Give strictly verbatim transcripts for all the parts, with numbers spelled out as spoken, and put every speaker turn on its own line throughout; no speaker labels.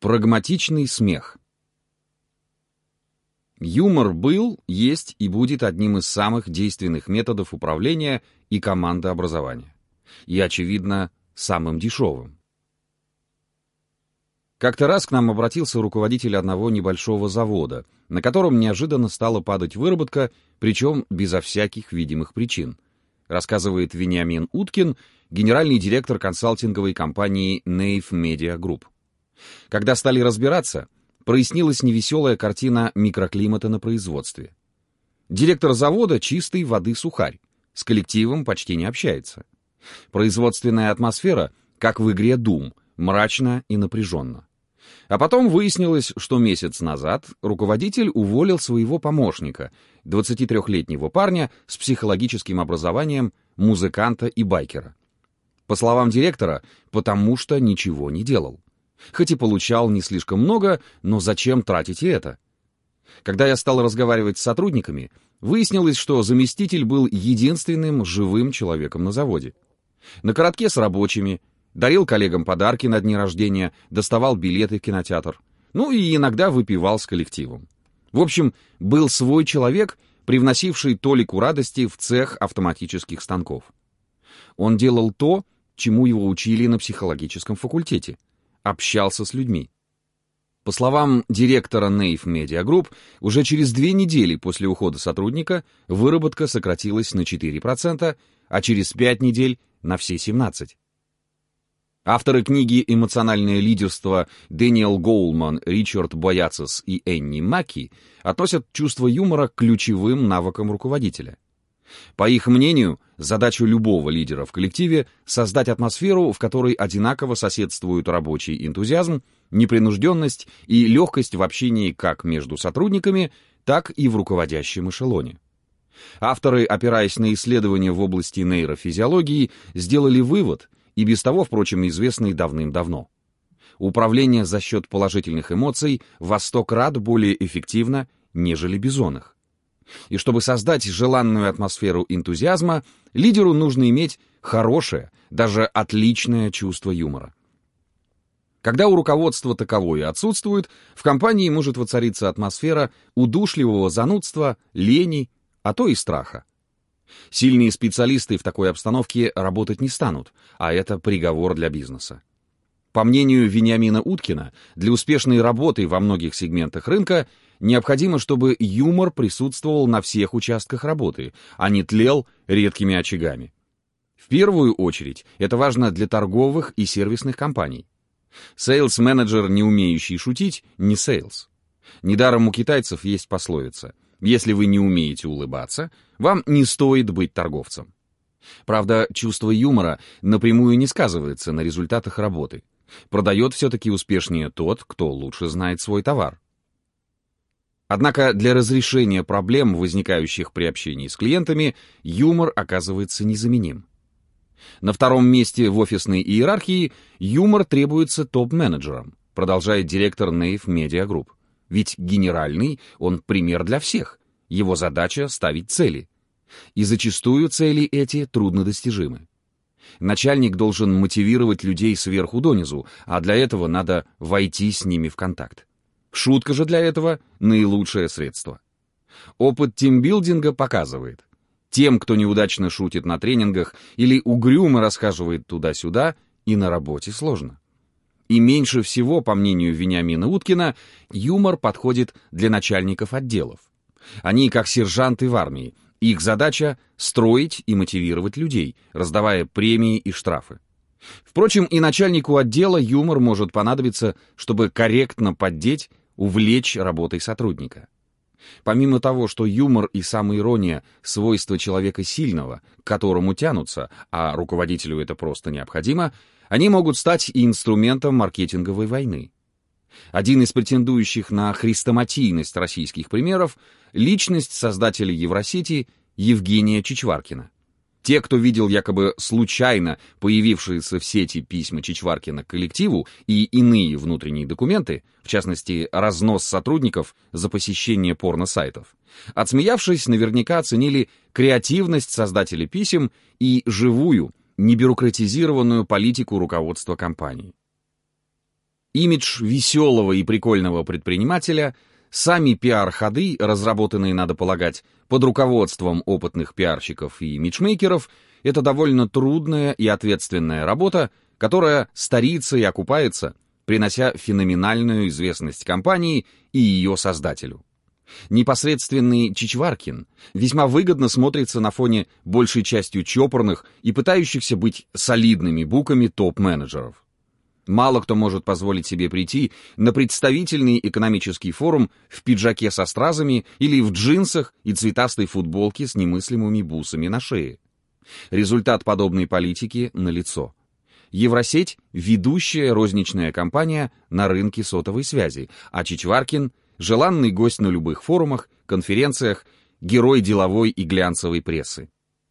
Прагматичный смех. Юмор был, есть и будет одним из самых действенных методов управления и командообразования. И, очевидно, самым дешевым. Как-то раз к нам обратился руководитель одного небольшого завода, на котором неожиданно стала падать выработка, причем безо всяких видимых причин, рассказывает Вениамин Уткин, генеральный директор консалтинговой компании Nave Media Group. Когда стали разбираться, прояснилась невеселая картина микроклимата на производстве. Директор завода — чистой воды сухарь, с коллективом почти не общается. Производственная атмосфера, как в игре Doom, мрачно и напряженно. А потом выяснилось, что месяц назад руководитель уволил своего помощника, двадцатитрёхлетнего парня с психологическим образованием, музыканта и байкера. По словам директора, потому что ничего не делал. Хоть и получал не слишком много, но зачем тратить и это? Когда я стал разговаривать с сотрудниками, выяснилось, что заместитель был единственным живым человеком на заводе. На коротке с рабочими, дарил коллегам подарки на дни рождения, доставал билеты в кинотеатр, ну и иногда выпивал с коллективом. В общем, был свой человек, привносивший толику радости в цех автоматических станков. Он делал то, чему его учили на психологическом факультете. Общался с людьми. По словам директора Nave Media Group, уже через две недели после ухода сотрудника выработка сократилась на четыре процента, а через пять недель на все семнадцать процентов. Авторы книги «Эмоциональное лидерство» Дэниел Гоулман, Ричард Бояцис и Энни Маки относят чувство юмора к ключевым навыкам руководителя. По их мнению, задача любого лидера в коллективе — создать атмосферу, в которой одинаково соседствуют рабочий энтузиазм, непринужденность и легкость в общении как между сотрудниками, так и в руководящем эшелоне. Авторы, опираясь на исследования в области нейрофизиологии, сделали вывод, и без того, впрочем, известный давным-давно. Управление за счет положительных эмоций во сто крат более эффективно, нежели без оных. И чтобы создать желанную атмосферу энтузиазма, лидеру нужно иметь хорошее, даже отличное чувство юмора. Когда у руководства таковое отсутствует, в компании может воцариться атмосфера удушливого занудства, лени, а то и страха. Сильные специалисты в такой обстановке работать не станут, а это приговор для бизнеса. По мнению Вениамина Уткина, для успешной работы во многих сегментах рынка необходимо, чтобы юмор присутствовал на всех участках работы, а не тлел редкими очагами. В первую очередь это важно для торговых и сервисных компаний. Сейлс-менеджер, не умеющий шутить, не сейлс. Недаром у китайцев есть пословица: «Если вы не умеете улыбаться, вам не стоит быть торговцем». Правда, чувство юмора напрямую не сказывается на результатах работы. Продает все-таки успешнее тот, кто лучше знает свой товар. Однако для разрешения проблем, возникающих при общении с клиентами, юмор оказывается незаменим. На втором месте в офисной иерархии юмор требуется топ-менеджерам, продолжает директор Nave Media Group. Ведь генеральный — он пример для всех. Его задача — ставить цели. И зачастую цели эти труднодостижимы. Начальник должен мотивировать людей сверху донизу, а для этого надо войти с ними в контакт. Шутка же для этого — наилучшее средство. Опыт тимбилдинга показывает, тем, кто неудачно шутит на тренингах или угрюмо расхаживает туда-сюда, и на работе сложно. И меньше всего, по мнению Вениамина Уткина, юмор подходит для начальников отделов. Они как сержанты в армии. Их задача — строить и мотивировать людей, раздавая премии и штрафы. Впрочем, и начальнику отдела юмор может понадобиться, чтобы корректно поддеть, увлечь работой сотрудника. Помимо того, что юмор и самоирония — свойства человека сильного, к которому тянутся, а руководителю это просто необходимо, они могут стать и инструментом маркетинговой войны. Один из претендующих на хрестоматийность российских примеров — личность создателя Евросети Евгения Чичваркина. Те, кто видел якобы случайно появившиеся в сети письма Чичваркина к коллективу и иные внутренние документы, в частности, разнос сотрудников за посещение порно-сайтов, отсмеявшись, наверняка оценили креативность создателя писем и живую, небюрократизированную политику руководства компании. Имидж веселого и прикольного предпринимателя, сами пиар-ходы, разработанные, надо полагать, под руководством опытных пиарщиков и имиджмейкеров, это довольно трудная и ответственная работа, которая старится и окупается, принося феноменальную известность компании и ее создателю. Непосредственный Чичваркин весьма выгодно смотрится на фоне большей частью чопорных и пытающихся быть солидными буками топ-менеджеров. Мало кто может позволить себе прийти на представительный экономический форум в пиджаке со стразами или в джинсах и цветастой футболке с немыслимыми бусами на шее. Результат подобной политики налицо. Евросеть – ведущая розничная компания на рынке сотовой связи, а Чичваркин – желанный гость на любых форумах, конференциях, герой деловой и глянцевой прессы.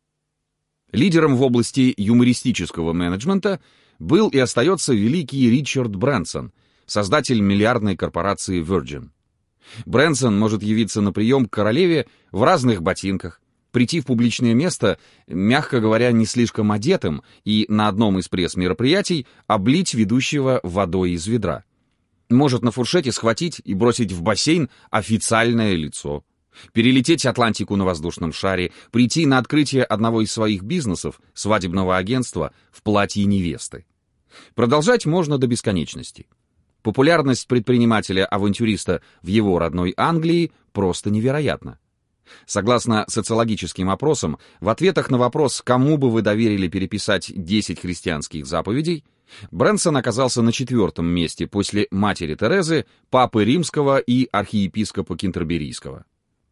Лидером в области юмористического менеджмента был и остается великий Ричард Брэнсон, создатель миллиардной корпорации Virgin. Брэнсон может явиться на прием к королеве в разных ботинках, прийти в публичное место, мягко говоря, не слишком одетым, и на одном из пресс-мероприятий облить ведущего водой из ведра. Может на фуршете схватить и бросить в бассейн официальное лицо. Перелететь Атлантику на воздушном шаре, прийти на открытие одного из своих бизнесов, свадебного агентства, в платье невесты. Продолжать можно до бесконечности. Популярность предпринимателя-авантюриста в его родной Англии просто невероятна. Согласно социологическим опросам, в ответах на вопрос, кому бы вы доверили переписать десять христианских заповедей, Брэнсон оказался на четвертом месте после матери Терезы, папы Римского и архиепископа Кентерберийского.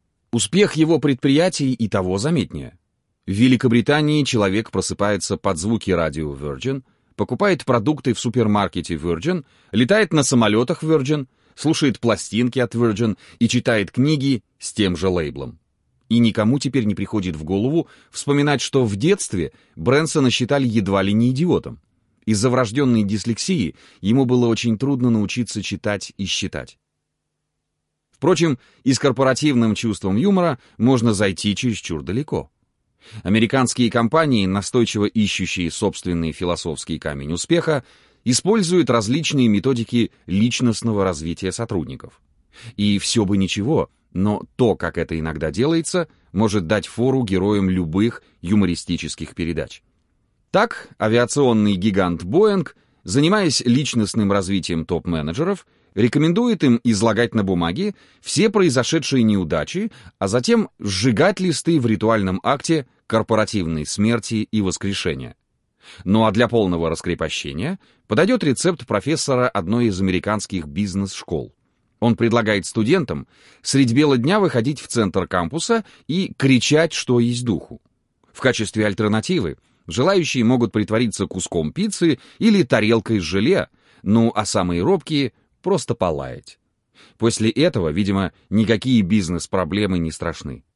Успех его предприятий и того заметнее. В Великобритании человек просыпается под звуки радио Virgin, покупает продукты в супермаркете Virgin, летает на самолетах Virgin, слушает пластинки от Virgin и читает книги с тем же лейблом. И никому теперь не приходит в голову вспоминать, что в детстве Брэнсона считали едва ли не идиотом. Из-за врожденной дислексии ему было очень трудно научиться читать и считать. Впрочем, и с корпоративным чувством юмора можно зайти чересчур далеко. Американские компании, настойчиво ищущие собственный философский камень успеха, используют различные методики личностного развития сотрудников. И все бы ничего, но то, как это иногда делается, может дать фору героям любых юмористических передач. Так, авиационный гигант Boeing, занимаясь личностным развитием топ-менеджеров, рекомендует им излагать на бумаге все произошедшие неудачи, а затем сжигать листы в ритуальном акте корпоративной смерти и воскрешения. Ну а для полного раскрепощения подойдет рецепт профессора одной из американских бизнес-школ. Он предлагает студентам средь бела дня выходить в центр кампуса и кричать, что есть духу. В качестве альтернативы желающие могут притвориться куском пиццы или тарелкой с желе, ну а самые робкие — просто полаять. После этого, видимо, никакие бизнес-проблемы не страшны.